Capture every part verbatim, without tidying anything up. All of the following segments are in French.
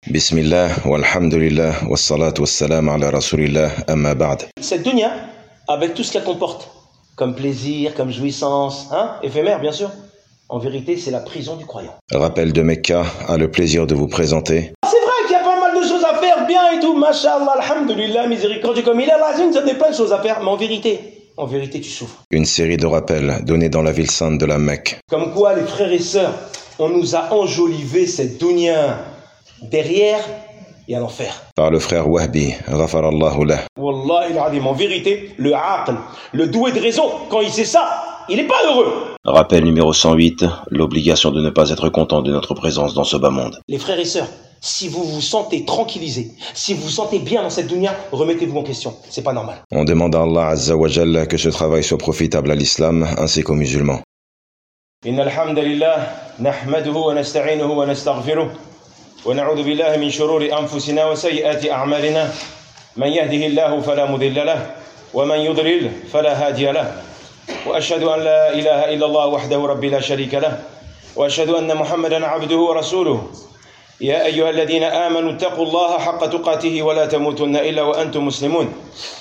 Bismillah, walhamdulillah, wassalatu wassalam ala rasulillah, amma ba'd. Cette dunya, avec tout ce qu'elle comporte, comme plaisir, comme jouissance, hein, éphémère bien sûr, en vérité c'est la prison du croyant. Rappel de Mecca a le plaisir de vous présenter. C'est vrai qu'il y a pas mal de choses à faire, bien et tout, mashallah, alhamdulillah, miséricordieux comme il est, Allah nous a donné plein de choses à faire, mais en vérité, en vérité tu souffres. Une série de rappels donnés dans la ville sainte de la Mecque. Comme quoi les frères et sœurs, on nous a enjolivé cette dunya. Derrière, il y a l'enfer. Par le frère Wahbi, ghafarallahu lah. Wallah il adim, en vérité, le aql, le doué de raison, quand il sait ça, il n'est pas heureux. Rappel numéro cent huit, l'obligation de ne pas être content de notre présence dans ce bas monde. Les frères et sœurs, si vous vous sentez tranquillisés, si vous vous sentez bien dans cette dunya, remettez-vous en question, c'est pas normal. On demande à Allah Azza wa Jalla que ce travail soit profitable à l'islam ainsi qu'aux musulmans. Inna alhamdulillah, nahmaduhu wa nasta'inuhu wa nastaghfiruh. ونعوذ بالله من شرور أنفسنا وسيئات أعمالنا من يهده الله فلا مضل له ومن يضلل فلا هادي له وأشهد أن لا إله إلا الله وحده ربي لا شريك له وأشهد أن محمدا عبده ورسوله يا أيها الذين آمنوا اتقوا الله حق تقاته ولا تموتن إلا وأنتم مسلمون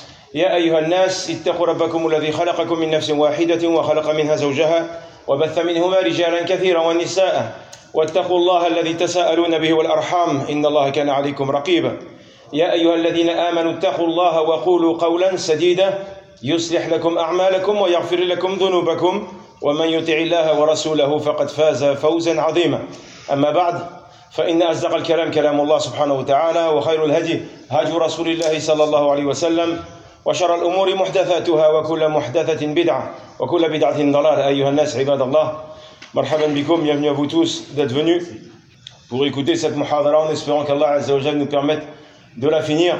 يا أيها الناس اتقوا ربكم الذي خلقكم من نفس واحدة وخلق منها زوجها وبث منهما رجالا كثيرا ونساء واتقوا الله الذي تساءلون به والأرحام إن الله كان عليكم رقيبا يا أيها الذين آمنوا اتقوا الله وقولوا قولا سديدا يصلح لكم أعمالكم ويغفر لكم ذنوبكم ومن يطع الله ورسوله فقد فاز فوزا عظيما أما بعد فإن أصدق الكلام كلام الله سبحانه وتعالى وخير الهدي هدي رسول الله صلى الله عليه وسلم وشر الأمور محدثاتها وكل محدثة بدعة وكل بدعة ضلالة أيها الناس عباد الله Marhaban bikoum, bienvenue à vous tous d'être venus pour écouter cette muhadara en espérant qu'Allah Azza wa Jalla nous permette de la finir.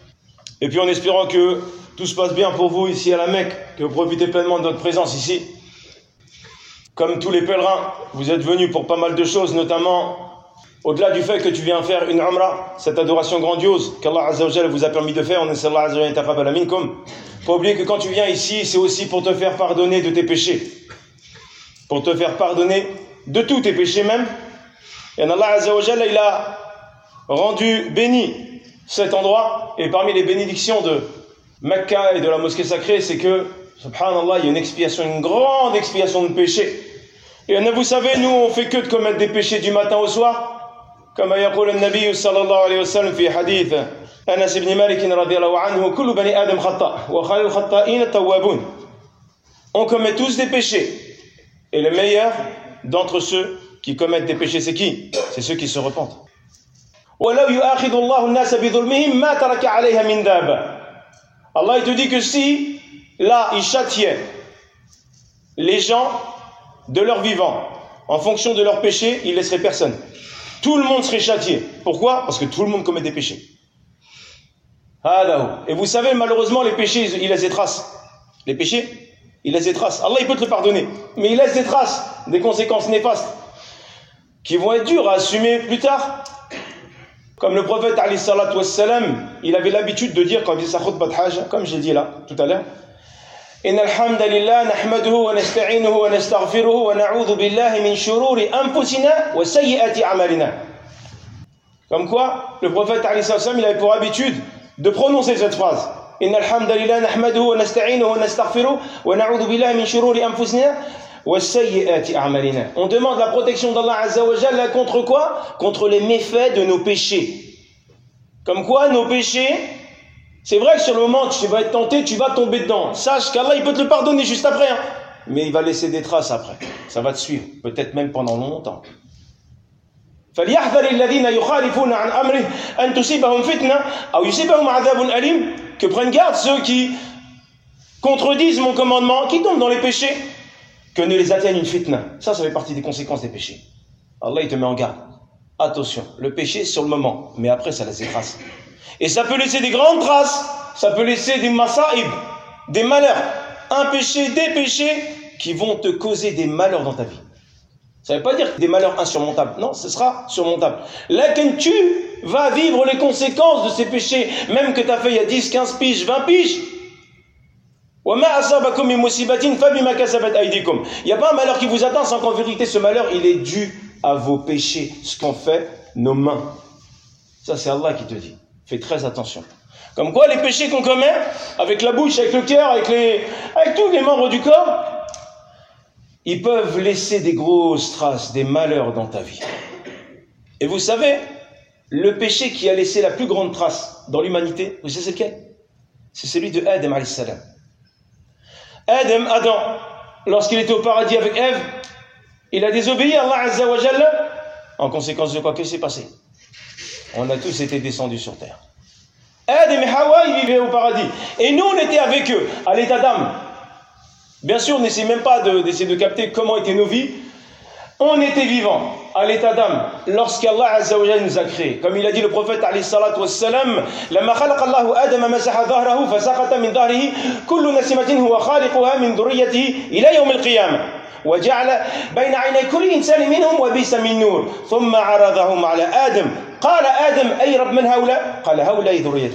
Et puis en espérant que tout se passe bien pour vous ici à la Mecque, que vous profitez pleinement de notre présence ici. Comme tous les pèlerins, vous êtes venus pour pas mal de choses, notamment au-delà du fait que tu viens faire une umrah, cette adoration grandiose qu'Allah Azza wa Jalla vous a permis de faire, on essaie Allah Azza wa Jalla taqabbala minkum. Faut oublier que quand tu viens ici, c'est aussi pour te faire pardonner de tes péchés. Pour te faire pardonner de tous tes péchés même. Et Allah Azza wa Jalla, il a rendu béni cet endroit. Et parmi les bénédictions de Mecca et de la mosquée sacrée, c'est que, subhanallah, il y a une expiation, une grande expiation de péchés. Et vous savez, nous, on fait que de commettre des péchés du matin au soir. Comme yaqul al-Nabi sallallahu alayhi wa sallam fi hadith Anas ibn Malik radiyallahu anhu, kullu bani adam khata, wa khayrul khata'in at-tawwabun. On commet tous des péchés. Et le meilleur d'entre ceux qui commettent des péchés, c'est qui? C'est ceux qui se repentent. Allah il te dit que si, là, il châtiait les gens de leur vivant, en fonction de leurs péchés, il laisserait personne. Tout le monde serait châtié. Pourquoi? Parce que tout le monde commet des péchés. Et vous savez, malheureusement, les péchés, ils laissent des traces. Les péchés, il laisse des traces. Allah, il peut te le pardonner. Mais il laisse des traces, des conséquences néfastes, qui vont être dures à assumer plus tard. Comme le prophète, alayhi salatu wassalam, il avait l'habitude de dire, quand il faisait sa khutbah de hajj, comme je l'ai dit là, tout à l'heure, Inna alhamdulillah, nahmaduhu wa nasta'inuhu wa nastaghfiruhu wa na'udhu billahi min shururi anfusina wa sayyiati a'malina. Comme quoi, le prophète, alayhi salatu wassalam, il avait pour habitude de prononcer cette phrase. إن الحمد لله نحمده ونستعينه ونستغفره ونعوذ بالله من شرور أنفسنا والسيئات أعمالنا. On demande la protection d'Allah Azza wa Jalla contre quoi? Contre les méfaits de nos péchés. Comme quoi, nos péchés, c'est vrai que sur le moment tu vas être tenté, tu vas tomber dedans. Sache qu'Allah il peut te le pardonner juste après, hein. Mais il va laisser des traces après. Ça va te suivre, peut-être même pendant longtemps. فليحذر الذين يخالفون عن أمره أن تصيبهم فتنة أو يصيبهم عذاب أليم. Que prennent garde ceux qui contredisent mon commandement, qui tombent dans les péchés, que ne les atteigne une fitna. Ça, ça fait partie des conséquences des péchés. Allah, il te met en garde. Attention, le péché, sur le moment, mais après, ça laisse des traces. Et ça peut laisser des grandes traces, ça peut laisser des masa'ib, des malheurs. Un péché, des péchés qui vont te causer des malheurs dans ta vie. Ça ne veut pas dire des malheurs insurmontables. Non, ce sera surmontable. Là, quand tu vas vivre les conséquences de ces péchés, même que tu as fait il y a dix, quinze piges, vingt piges. Il n'y a pas un malheur qui vous atteint sans qu'en vérité ce malheur, il est dû à vos péchés, ce qu'ont fait nos mains. Ça, c'est Allah qui te dit. Fais très attention. Comme quoi, les péchés qu'on commet, avec la bouche, avec le cœur, avec, les, avec tous les membres du corps, ils peuvent laisser des grosses traces, des malheurs dans ta vie. Et vous savez, le péché qui a laissé la plus grande trace dans l'humanité, vous savez c'est lequel? C'est celui de Adam alayhi salam. Adam, Adam, lorsqu'il était au paradis avec Ève, il a désobéi à Allah Azza wa Jalla. En conséquence de quoi? Qu'est-ce qui s'est passé? On a tous été descendus sur terre. Adam et Hawa, ils vivaient au paradis. Et nous, on était avec eux, à l'état d'âme. Bien sûr, on n'essaie même pas de, d'essayer de capter comment étaient nos vies. On était vivants, à l'état d'âme, lorsqu'Allah Azza wa Jalla nous a créés. Comme il a dit le prophète alayhi salatu wassalam, لما خلق الله آدم مسح ظهره فسقط من ظهره كل نسمة هو خالقها من ذريته إلى يوم القيامة وجعل بين عيني كل إنسان منهم وبيس من نور ثم عرضهم على آدم قال آدم أي رب من هؤلاء قال هؤلاء ذريتك.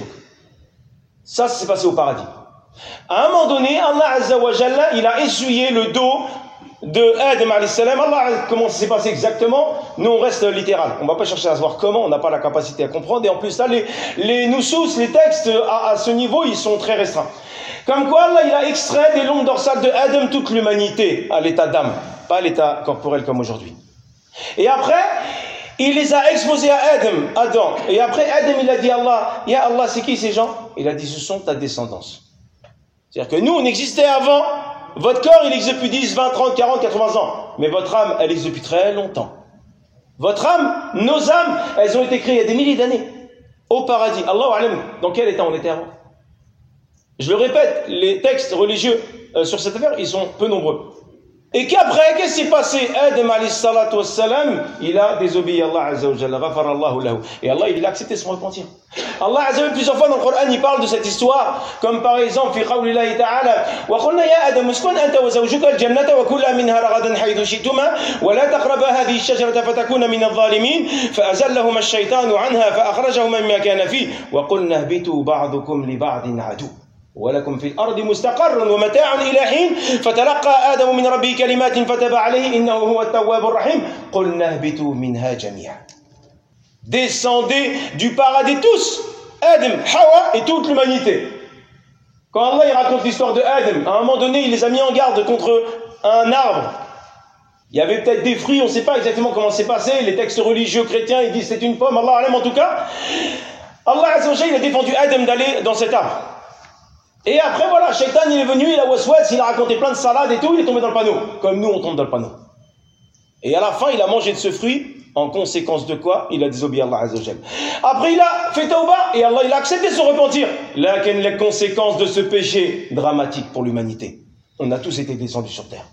Ça s'est passé au paradis. À un moment donné, Allah Azza wa Jalla, il a essuyé le dos de Adam alayhi salam. Allah, comment ça s'est passé exactement? Nous, on reste littéral. On ne va pas chercher à savoir comment, on n'a pas la capacité à comprendre. Et en plus, là, les, les nusus, les textes, à, à ce niveau, ils sont très restreints. Comme quoi, Allah, il a extrait des longues dorsales de Adam toute l'humanité à l'état d'âme, pas à l'état corporel comme aujourd'hui. Et après, il les a exposés à Adam, Adam. Et après, Adam, il a dit à Allah, Ya Allah, c'est qui ces gens? Il a dit, ce sont ta descendance. C'est-à-dire que nous, on existait avant. Votre corps, il existe depuis dix, vingt, trente, quarante, quatre-vingts ans. Mais votre âme, elle existe depuis très longtemps. Votre âme, nos âmes, elles ont été créées il y a des milliers d'années. Au paradis. Allahu alam, dans quel état on était avant? Je le répète, les textes religieux euh, sur cette affaire, ils sont peu nombreux. Et qu'après, qu'est-ce qui s'est passé? Adam alayhi salatu wassalam, il a désobéi à Allah Azza wa Jalla, ghafara Allahu lahu. Et Allah, il a accepté son repentir. Allah Azza wa Jalla, plusieurs fois dans le Coran, il parle de cette histoire, comme par exemple, fi qawlillahi ta'ala, wa qulna ya Adam uskun anta wa zawjuka al-jannata wa kula minha ragadan haythu shi'tuma wa la taqraba hadhihi ash-shajarata fatakuna min adh-dhalimin fa azallahuma ash-shaytanu anha fa akhrajahuma mimma kana fihi wa qulna ihbitu ba'dukum li ba'din adu. ولكم في الأرض مستقر ومتاع إلى حين فتلقى آدم من ربه كلمات فتاب عليه إنه هو التواب الرحيم قلنا اهبطوا منها جميعا. Descendez du paradis tous, Adam, Hawa et toute l'humanité. Quand Allah il raconte l'histoire de Adam, à un moment donné il les a mis en garde contre un arbre. Il y avait peut-être des fruits, on ne sait pas exactement comment c'est passé. Les textes religieux chrétiens ils disent c'est une pomme, Allah alam en tout cas. Allah Azza wa Jalla il a défendu Adam d'aller dans cet arbre. Et après, voilà, Shaitan, il est venu, il a waswas, il a raconté plein de salades et tout, il est tombé dans le panneau. Comme nous, on tombe dans le panneau. Et à la fin, il a mangé de ce fruit, en conséquence de quoi? Il a désobéi à Allah Azza wa Jalla. Après, il a fait tauba, et Allah, il a accepté son repentir. Là, quelles sont les conséquences de ce péché dramatique pour l'humanité? On a tous été descendus sur terre.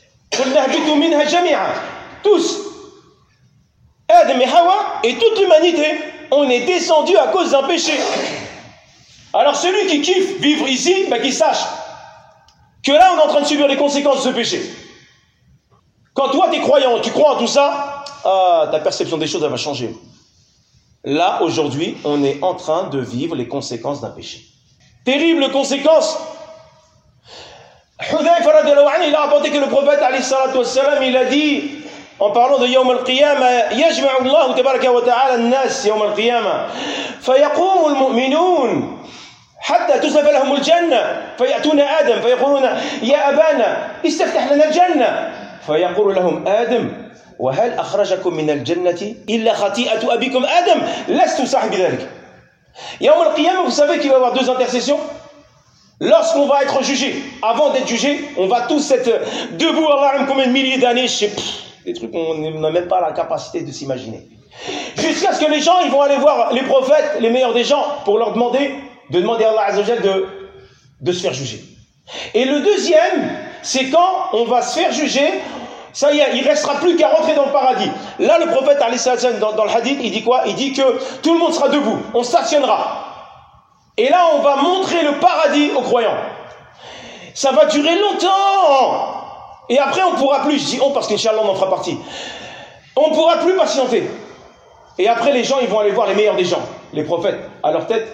Tous. Adam et Hawa, et toute l'humanité, on est descendus à cause d'un péché. Alors celui qui kiffe vivre ici, ben qu'il sache que là on est en train de subir les conséquences de ce péché. Quand toi tu es croyant, tu crois en tout ça, ah, ta perception des choses elle va changer. Là aujourd'hui on est en train de vivre les conséquences d'un péché. Terribles conséquences. Hudayfa radhiyallahu anhu, il a rapporté que le prophète alayhi salatu wassalam, il a dit en parlant de Yawm al-Qiyamah, yajma'u Allah tabaraka wa ta'ala an-nas Yawm al-Qiyamah, fayaqumu al-mu'minun حتى تزلف لهم الجنة فيأتون آدم فيقولون يا أبانا استفتح لنا الجنة فيقول لهم آدم وهل أخرجكم من الجنة إلا خطيئة أبيكم آدم لست صاحب ذلك. يوم القيامة, vous savez qu'il va y avoir deux intercessions. Lorsqu'on va être jugé, avant d'être jugé, on va tous être debout, Allah, combien de milliers d'années, je sais, pff, des trucs qu'on n'a même pas la capacité de s'imaginer. Jusqu'à ce que les gens, ils vont aller voir les prophètes, les meilleurs des gens, pour leur demander de demander à Allah Azza wa Jalla de, de se faire juger. Et le deuxième, c'est quand on va se faire juger, ça y est, il ne restera plus qu'à rentrer dans le paradis. Là, le prophète, dans, dans le hadith, il dit quoi? Il dit que tout le monde sera debout, on stationnera. Et là, on va montrer le paradis aux croyants. Ça va durer longtemps. Et après, on ne pourra plus, je dis on parce qu'Inch'Allah, on en fera partie. On ne pourra plus patienter. Et après, les gens, ils vont aller voir les meilleurs des gens, les prophètes, à leur tête.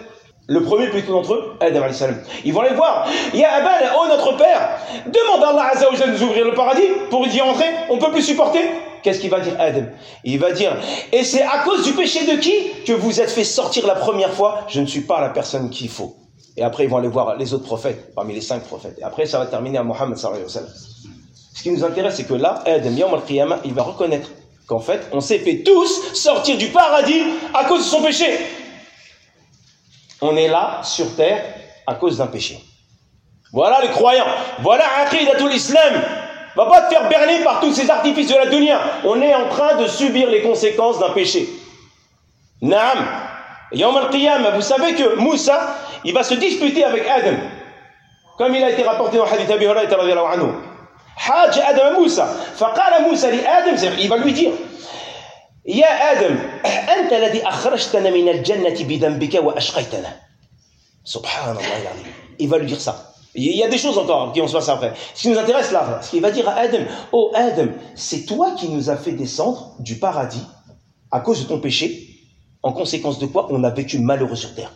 Le premier plutôt d'entre eux, Adam alayhi salam. Ils vont aller voir. Ya Abana, oh notre père, demande à Allah Azza wa Jalla de nous ouvrir le paradis pour y entrer. On ne peut plus supporter. Qu'est-ce qu'il va dire Adam? Il va dire, et c'est à cause du péché de qui que vous êtes fait sortir la première fois? Je ne suis pas la personne qu'il faut. Et après, ils vont aller voir les autres prophètes, parmi les cinq prophètes. Et après, ça va terminer à Mohammed sallallahu alayhi wa sallam. Ce qui nous intéresse, c'est que là, Adam, Yawm al-Qiyamah, il va reconnaître qu'en fait, on s'est fait tous sortir du paradis à cause de son péché. On est là, sur terre, à cause d'un péché. Voilà les croyants. Voilà aqidatul islam. Va pas te faire berner par tous ces artifices de la dunya. On est en train de subir les conséquences d'un péché. Naam. Yawm al-Qiyamah, vous savez que Moussa, il va se disputer avec Adam. Comme il a été rapporté dans le hadith Abi Hurayrata radiyallahu anhu. Hajj Adam Moussa. Faqala Moussa li Adam, il va lui dire, Ya Adam, anta alladhi akhrajtana min al-jannati bi dhanbika wa ashqaytana. Subhanallah al-azim. Il va lui dire ça. Il y a des choses encore qui vont se passer après. Ce qui nous intéresse là, ce qu'il va dire à Adam, oh Adam, c'est toi qui nous as fait descendre du paradis à cause de ton péché, en conséquence de quoi on a vécu malheureux sur terre.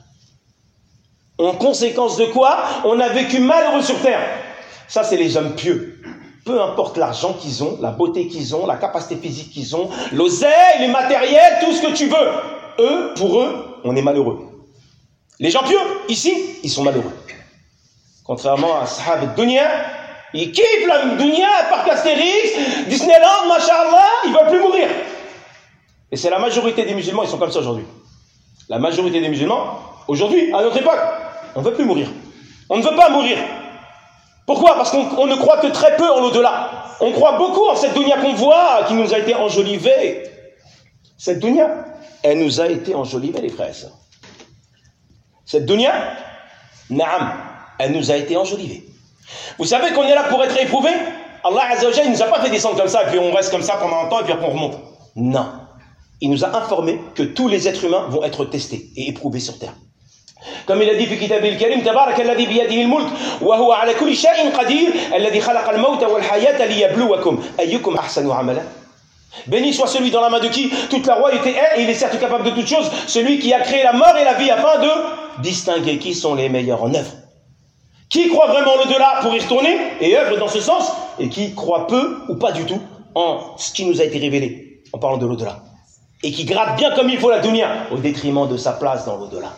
En conséquence de quoi on a vécu malheureux sur terre. Ça, c'est les hommes pieux. Peu importe l'argent qu'ils ont, la beauté qu'ils ont, la capacité physique qu'ils ont, l'oseille, les matériels, tout ce que tu veux. Eux, pour eux, on est malheureux. Les gens pieux, ici, ils sont malheureux. Contrairement à Sahab Dunya, ils kiffent la Dunya, Parc Astérix, Disneyland, Masha'Allah, ils ne veulent plus mourir. Et c'est la majorité des musulmans, ils sont comme ça aujourd'hui. La majorité des musulmans, aujourd'hui, à notre époque, on ne veut plus mourir. On ne veut pas mourir. Pourquoi? Parce qu'on on ne croit que très peu en l'au-delà. On croit beaucoup en cette dunya qu'on voit, qui nous a été enjolivée. Cette dunya, elle nous a été enjolivée, les frères et sœurs. Cette dunya, naam, elle nous a été enjolivée. Vous savez qu'on est là pour être éprouvé? Allah Azza wa Jalla, il ne nous a pas fait descendre comme ça, et puis on reste comme ça pendant un temps, et puis après on remonte. Non. Il nous a informé que tous les êtres humains vont être testés et éprouvés sur terre. Comme il a dit في كتابه الكريم تبارك الذي بيده الملك وهو على كل شيء قدير الذي خلق الموت والحياة ليبلوكم أيكم أحسن عملا. Béni soit celui dans la main de qui toute la royauté est, et il est certes capable de toutes choses, celui qui a créé la mort et la vie afin de distinguer qui sont les meilleurs en œuvre. Qui croit vraiment en l'au-delà pour y retourner et œuvre dans ce sens, et qui croit peu ou pas du tout en ce qui nous a été révélé en parlant de l'au-delà. Et qui gratte bien comme il faut la dunya au détriment de sa place dans l'au-delà.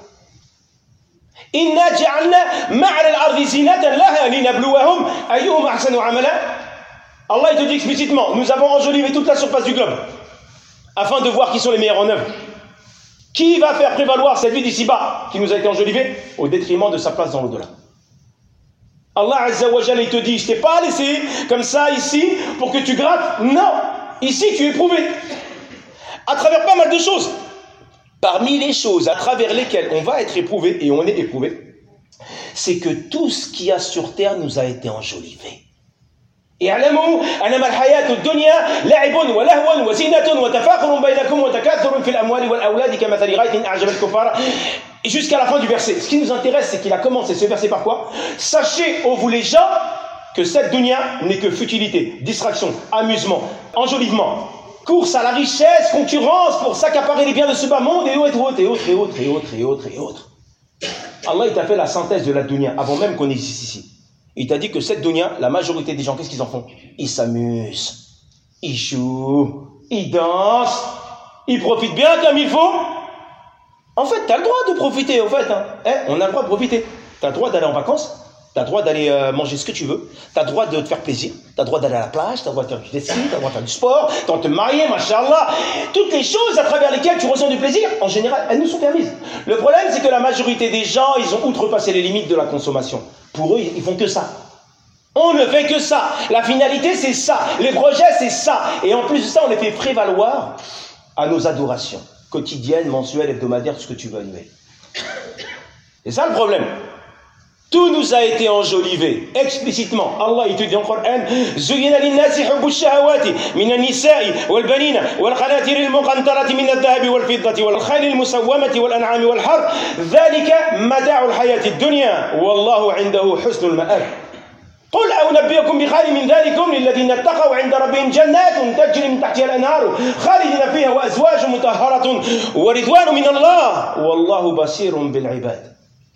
Inna ja'alna ma'al al-ardi zinatan laha linabluwahum ayyuhum ahsanu amala. Allah il te dit explicitement, nous avons enjolivé toute la surface du globe afin de voir qui sont les meilleurs en œuvre. Qui va faire prévaloir cette vie d'ici-bas qui nous a été enjolivée au détriment de sa place dans l'au-delà. Allah Azza wa Jalla il te dit, je t'ai pas laissé comme ça ici pour que tu grattes. Non, ici tu es éprouvé à travers pas mal de choses. Parmi les choses à travers lesquelles on va être éprouvé, et on est éprouvé, c'est que tout ce qu'il y a sur terre nous a été enjolivé. اعلموا أنما الحياة الدنيا لعب ولهو وزينة وتفاخر بينكم وتكاثر في الأموال والأولاد كمثل غيث أعجب الكفار. Et jusqu'à la fin du verset. Ce qui nous intéresse, c'est qu'il a commencé ce verset par quoi? Sachez, ô vous les gens, que cette dunya n'est que futilité, distraction, amusement, enjolivement. Course à la richesse, concurrence pour s'accaparer les biens de ce bas monde et autres, et autres, et autres, et autres, et autres, et autres, et autres. Allah il t'a fait la synthèse de la dunya avant même qu'on existe ici. Il t'a dit que cette dunya, la majorité des gens, qu'est-ce qu'ils en font? Ils s'amusent, ils jouent, ils dansent, ils profitent bien comme il faut. En fait, tu as le droit de profiter, en fait. Hein. Eh, on a le droit de profiter. Tu as le droit d'aller en vacances. Tu as le droit d'aller euh, manger ce que tu veux. Tu as le droit de te faire plaisir. Tu as le droit d'aller à la plage. Tu as le droit de faire du ski. Tu as le droit de faire du sport. Tu as le droit de te marier, machallah. Toutes les choses à travers lesquelles tu ressens du plaisir, en général, elles nous sont permises. Le problème, c'est que la majorité des gens, ils ont outrepassé les limites de la consommation. Pour eux, ils font que ça. On ne fait que ça. La finalité, c'est ça. Les projets, c'est ça. Et en plus de ça, on les fait prévaloir à nos adorations quotidiennes, mensuelles, hebdomadaires, tout ce que tu veux annuel. C'est ça le problème. Tout nous a été enjolivé explicitement. Allah il te dit dans le Coran زين للناس حب الشهوات من النساء والبنين والقناطير المقنطرة من الذهب والفضة والخيل المسومة والأنعام والحرث ذلك متاع الحياة الدنيا والله عنده حسن المآب. قل أنبئكم بخير من ذلكم للذين اتقوا عند ربهم جنات تجري من تحتها الأنهار خالدين فيها وأزواج مطهرة ورضوان من الله والله بصير بالعباد.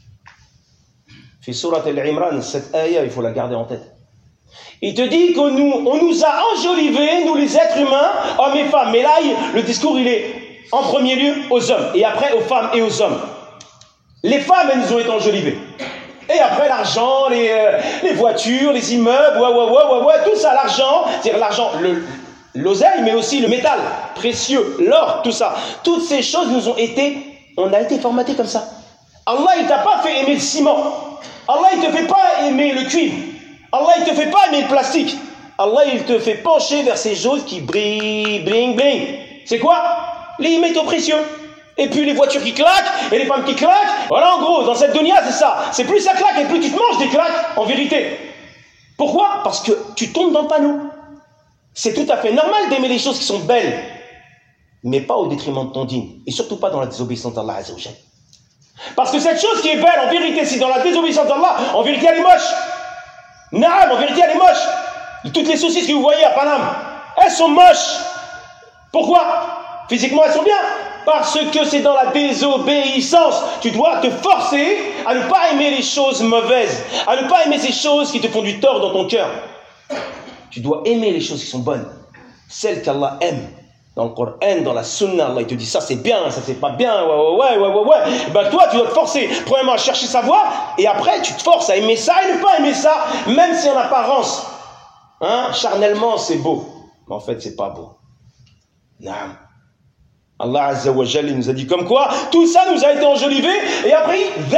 Fi Surat Al-Imran, cette ayah, il faut la garder en tête. Il te dit qu'on nous, on nous a enjolivés, nous les êtres humains, hommes et femmes. Mais là, il, le discours, il est en premier lieu aux hommes, et après aux femmes et aux hommes. Les femmes, elles nous ont été enjolivées. Et après, l'argent, les, euh, les voitures, les immeubles, ouais, ouais, ouais, ouais, ouais, tout ça, l'argent, c'est-à-dire l'argent, le, l'oseille, mais aussi le métal précieux, l'or, tout ça. Toutes ces choses nous ont été, on a été formatés comme ça. Allah, il t'a pas fait aimer le ciment. Allah, il te fait pas aimer le cuivre. Allah, il te fait pas aimer le plastique. Allah, il te fait pencher vers ces choses qui brillent, bling, bling. C'est quoi? Les métaux précieux. Et puis les voitures qui claquent, et les femmes qui claquent. Voilà, en gros, dans cette dunya, c'est ça. C'est plus ça claque, et plus tu te manges des claques, en vérité. Pourquoi? Parce que tu tombes dans le panneau. C'est tout à fait normal d'aimer les choses qui sont belles, mais pas au détriment de ton dîne, et surtout pas dans la désobéissance d'Allah Azza wa Jal. Parce que cette chose qui est belle, en vérité, si dans la désobéissance d'Allah, en vérité, elle est moche. Naam, en vérité, elle est moche. Toutes les saucisses que vous voyez à Paname, elles sont moches. Pourquoi? Physiquement, elles sont bien. Parce que c'est dans la désobéissance. Tu dois te forcer à ne pas aimer les choses mauvaises, à ne pas aimer ces choses qui te font du tort dans ton cœur. Tu dois aimer les choses qui sont bonnes, celles qu'Allah aime. Dans le Coran, dans la Sunna, Allah il te dit ça c'est bien, ça c'est pas bien, ouais, ouais, ouais, ouais, ouais. Ben toi tu dois te forcer, premièrement à chercher sa voie, et après tu te forces à aimer ça et ne pas aimer ça, même si en apparence, hein, charnellement c'est beau, mais en fait c'est pas beau. Naam. Allah Azza wa Jalla nous a dit comme quoi tout ça nous a été enjolivé, et après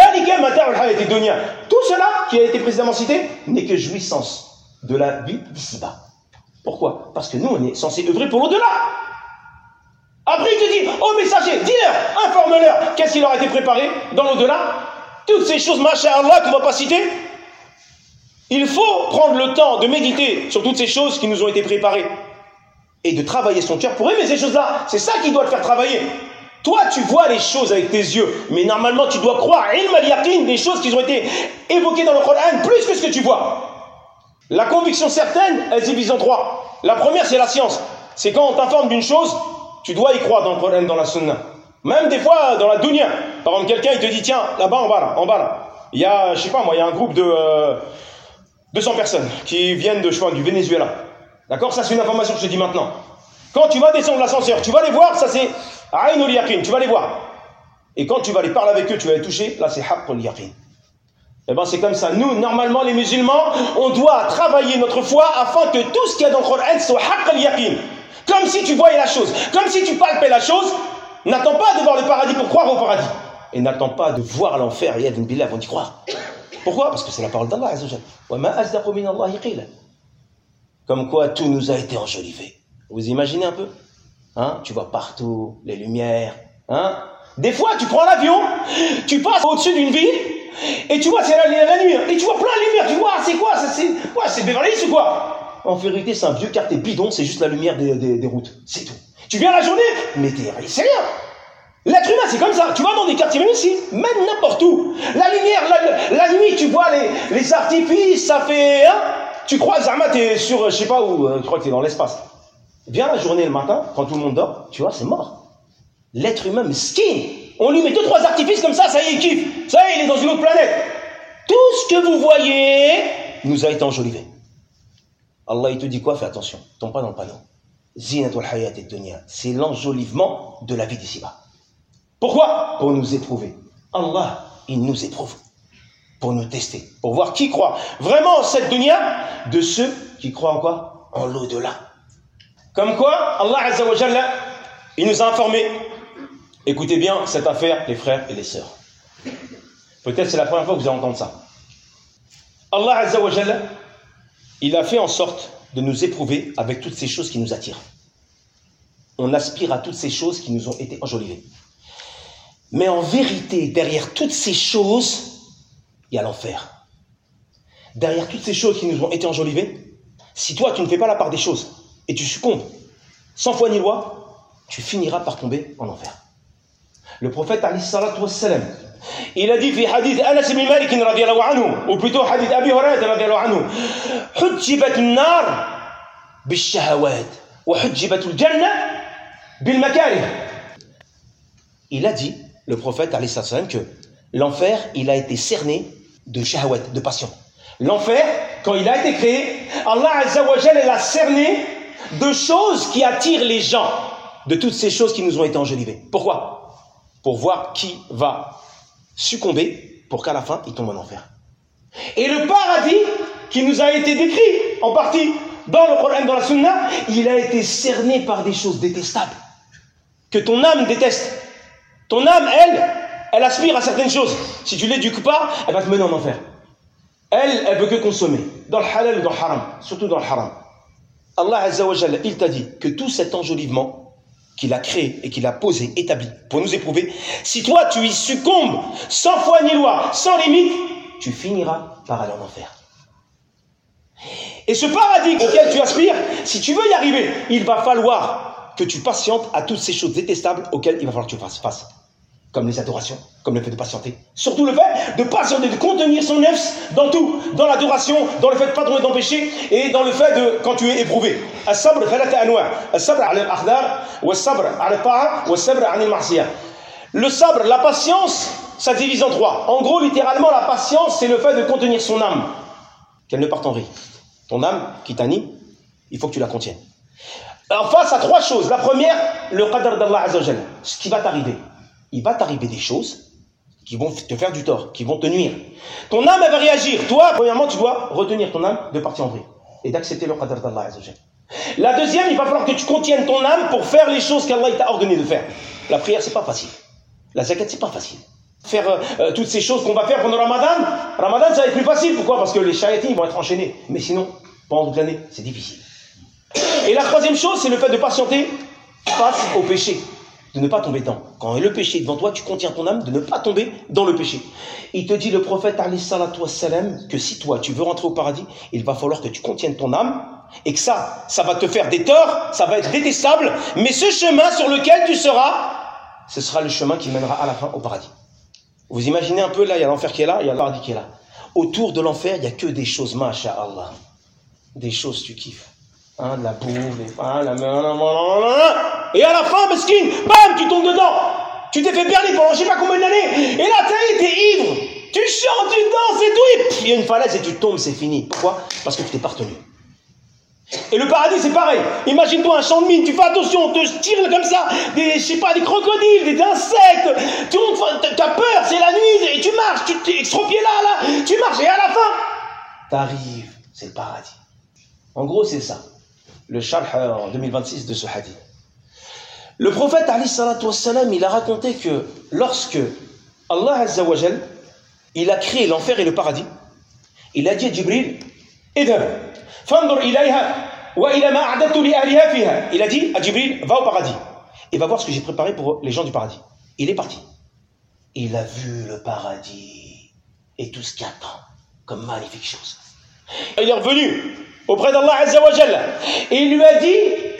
tout cela qui a été précédemment cité n'est que jouissance de la vie d'ici-bas. Pourquoi? Parce que nous on est censé œuvrer pour l'au-delà. Après il te dit, oh messager, dis-leur, informe-leur, qu'est-ce qui leur a été préparé dans l'au-delà? Toutes ces choses, masha'Allah, qu'on ne va pas citer. Il faut prendre le temps de méditer sur toutes ces choses qui nous ont été préparées et de travailler son cœur pour aimer ces choses-là. C'est ça qui doit te faire travailler. Toi, tu vois les choses avec tes yeux, mais normalement, tu dois croire, ilm al-yaqin, des choses qui ont été évoquées dans le Coran, plus que ce que tu vois. La conviction certaine, elle se divise en trois. La première, c'est la science. C'est quand on t'informe d'une chose, tu dois y croire dans le Coran, dans la Sunna. Même des fois, dans la dunya. Par exemple, quelqu'un, il te dit, tiens, là-bas, en bas, là, en bas, là. Il y a, je sais pas moi, il y a un groupe de euh, deux cents personnes qui viennent de, je sais pas, du Venezuela. D'accord? Ça, c'est une information que je te dis maintenant. Quand tu vas descendre l'ascenseur, tu vas les voir, ça c'est Aïnul Yaqin, tu vas les voir. Et quand tu vas les parler avec eux, tu vas les toucher, là c'est Haqqul Yaqin. Eh bien, c'est comme ça. Nous, normalement, les musulmans, on doit travailler notre foi afin que tout ce qu'il y a dans le Coran soit Haqqul Yaqin. Comme si tu voyais la chose, comme si tu palpais la chose. N'attends pas de voir le paradis pour croire au paradis. Et n'attends pas de voir l'enfer, yadin billah, avant d'y croire. Pourquoi? Parce que c'est la parole d'Allah Azza wa Jalla. Wa ma asdaqu min Allahi qila. Comme quoi tout nous a été enjolivé. Vous imaginez un peu? Hein? Tu vois partout les lumières. Hein? Des fois, tu prends l'avion, tu passes au-dessus d'une ville, et tu vois, c'est la, la, la nuit, et tu vois plein de lumières. Tu vois, c'est quoi ça? C'est ouais, c'est Beverly Hills ou quoi? En vérité, c'est un vieux quartier bidon, c'est juste la lumière des, des, des routes. C'est tout. Tu viens la journée, mais t'es, c'est rien. L'être humain, c'est comme ça. Tu vas dans des quartiers, même ici, même n'importe où. La lumière, la, la nuit, tu vois les, les artifices, ça fait... Hein? Tu crois, Zama, t'es sur, je sais pas où, euh, tu crois que t'es dans l'espace. Viens la journée, le matin, quand tout le monde dort, tu vois, c'est mort. L'être humain, mesquin, on lui met deux, trois artifices comme ça, ça y est, il kiffe. Ça y est, il est dans une autre planète. Tout ce que vous voyez nous a été enjolivé. Allah, il te dit quoi? Fais attention, tombe pas dans le panneau. Zinatul hayat ad-dunya, c'est l'enjolivement de la vie d'ici-bas. Pourquoi? Pour nous éprouver. Allah, il nous éprouve. Pour nous tester. Pour voir qui croit vraiment en cette dunya de ceux qui croient en quoi? En l'au-delà. Comme quoi, Allah Azza wa Jalla, il nous a informés. Écoutez bien cette affaire, les frères et les sœurs. Peut-être c'est la première fois que vous allez entendre ça. Allah Azza wa Jalla, il a fait en sorte de nous éprouver avec toutes ces choses qui nous attirent. On aspire à toutes ces choses qui nous ont été enjolivées. Mais en vérité, derrière toutes ces choses, il y a l'enfer. Derrière toutes ces choses qui nous ont été enjolivées, si toi tu ne fais pas la part des choses et tu succombes sans foi ni loi, tu finiras par tomber en enfer. Le prophète alayhi salatu wassalam, il a dit fi hadith Anas ibn Malik radiyallahu anhu, ou plutôt hadith Abi Hurayrah radiyallahu anhu, hujjibat an-nar bil-shahawat wa hujjibat al-jannah bil-makarih. Il a dit, le prophète alayhi salatu wassalam, que l'enfer, il a été cerné de shahwat, de passion. L'enfer, quand il a été créé, Allah Azza wa Jalla l'a cerné de choses qui attirent les gens, de toutes ces choses qui nous ont été enjolivées. Pourquoi? Pour voir qui va succomber pour qu'à la fin, il tombe en enfer. Et le paradis, qui nous a été décrit en partie dans le Coran, dans la Sunna, il a été cerné par des choses détestables que ton âme déteste. Ton âme, elle, elle aspire à certaines choses. Si tu ne l'éduques pas, elle va te mener en enfer. Elle, elle veut que consommer, dans le halal ou dans le haram, surtout dans le haram. Allah Azza wa Jalla, il t'a dit que tout cet enjolivement qu'il a créé et qu'il a posé, établi, pour nous éprouver, si toi tu y succombes, sans foi ni loi, sans limite, tu finiras par aller en enfer. Et ce paradis auquel tu aspires, si tu veux y arriver, il va falloir que tu patientes à toutes ces choses détestables auxquelles il va falloir que tu fasses face. Comme les adorations, comme le fait de patienter. Surtout le fait de patienter, de contenir son nefs dans tout, dans l'adoration, dans le fait de ne pas tomber dans le péché et dans le fait de, quand tu es éprouvé. As-sabr thalatha anwa'. As-sabr 'ala al-akhdar, wa as-sabr 'ala al-ta'a, wa as-sabr 'an al-ma'siyah. Le sabre, la patience, ça divise en trois. En gros, littéralement, la patience, c'est le fait de contenir son âme, qu'elle ne parte en vrille. Ton âme qui t'anime, il faut que tu la contiennes. En face à trois choses. La première, le qadar d'Allah Azza wa Jalla, ce qui va t'arriver. Il va t'arriver des choses qui vont te faire du tort, qui vont te nuire. Ton âme, elle va réagir. Toi, premièrement, tu dois retenir ton âme de partir en vrille et d'accepter le qadar d'Allah Azza wa Jalla. La deuxième, il va falloir que tu contiennes ton âme pour faire les choses qu'Allah t'a ordonné de faire. La prière, c'est pas facile. La zakat, c'est pas facile. Faire euh, toutes ces choses qu'on va faire pendant Ramadan, Ramadan, ça va être plus facile. Pourquoi? Parce que les shayatines vont être enchaînés. Mais sinon, pendant toute l'année, c'est difficile. Et la troisième chose, c'est le fait de patienter face au péché, de ne pas tomber dedans. Quand le péché est devant toi, tu contiens ton âme de ne pas tomber dans le péché. Il te dit, le prophète, alayhi salatu wassalam, que si toi, tu veux rentrer au paradis, il va falloir que tu contiennes ton âme, et que ça, ça va te faire des torts, ça va être détestable, mais ce chemin sur lequel tu seras, ce sera le chemin qui mènera à la fin au paradis. Vous imaginez un peu, là, il y a l'enfer qui est là, il y a le paradis qui est là. Autour de l'enfer, il n'y a que des choses, masha'Allah. Des choses, tu kiffes. Hein, de la bouffe, des pains, la main, et à la fin, mesquine, bam, tu tombes dedans. Tu t'es fait berner pendant je sais pas combien d'années. Et là, t'es ivre. Tu chantes, tu danses et tout. Et puis, il y a une falaise et tu tombes, c'est fini. Pourquoi? Parce que tu t'es pas retenu. Et le paradis, c'est pareil. Imagine-toi un champ de mine, tu fais attention, on te tire comme ça, des, je sais pas, des crocodiles, des insectes. Tout le monde, t'as peur, c'est la nuit, et tu marches, tu t'es extropié là, là, tu marches, et à la fin, t'arrives, c'est le paradis. En gros, c'est ça. Le charh en deux mille vingt-six de ce hadith. Le prophète, alayhi salatu wassalam, il a raconté que lorsque Allah Azza wa Jal, il a créé l'enfer et le paradis, il a dit à Jibril, idhab, fandur ilayha, wa ila ma a'dadtu li ahliha fiha. Il a dit à Jibril, va au paradis et va voir ce que j'ai préparé pour les gens du paradis. Il est parti. Il a vu le paradis et tout ce qui attend comme magnifique chose. Il est revenu auprès d'Allah Azza wa Jalla et il lui a dit,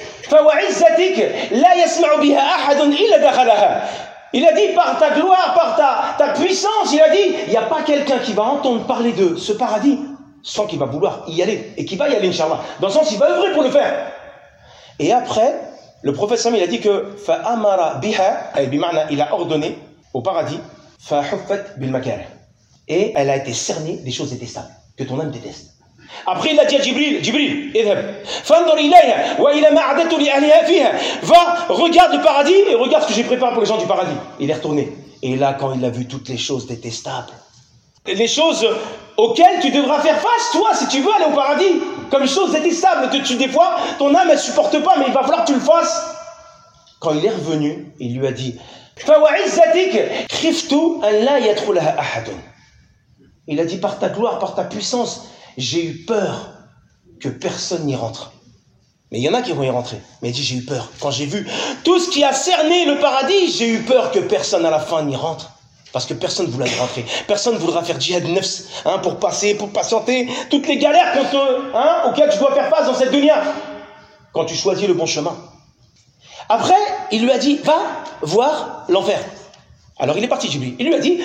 il a dit par ta gloire, par ta, ta puissance, il a dit, il n'y a pas quelqu'un qui va entendre parler de ce paradis sans qu'il va vouloir y aller et qui va y aller, Inch'Allah. Dans le sens, il va œuvrer pour le faire. Et après, le prophète Sam, il a dit que فَأَمَرَ بِهَا, il a ordonné au paradis, فَحُفَّتْ بِالْمَكَارِهِ, et elle a été cernée des choses détestables que ton âme déteste. Après, il a dit à Jibril, Jibril, idhab, fandur ilayha, wa ila ma a'dadtu li ahliha fiha. Va, regarde le paradis et regarde ce que j'ai préparé pour les gens du paradis. Il est retourné. Et là, quand il a vu toutes les choses détestables, les choses auxquelles tu devras faire face, toi, si tu veux aller au paradis, comme choses détestables que tu, des fois, ton âme, elle supporte pas, mais il va falloir que tu le fasses. Quand il est revenu, il lui a dit, fa wa izzatik, khiftu an la yadkhulaha ahadun. Il a dit, par ta gloire, par ta puissance, j'ai eu peur que personne n'y rentre. Mais il y en a qui vont y rentrer. Mais il dit, j'ai eu peur. Quand j'ai vu tout ce qui a cerné le paradis, j'ai eu peur que personne à la fin n'y rentre. Parce que personne ne voudra y rentrer. Personne ne voudra faire djihad nefs, hein, pour passer, pour patienter. Toutes les galères qu'on te, hein, auxquelles tu dois faire face dans cette dunya. Quand tu choisis le bon chemin. Après, il lui a dit, va voir l'enfer. Alors il est parti Jibril. Il lui a dit,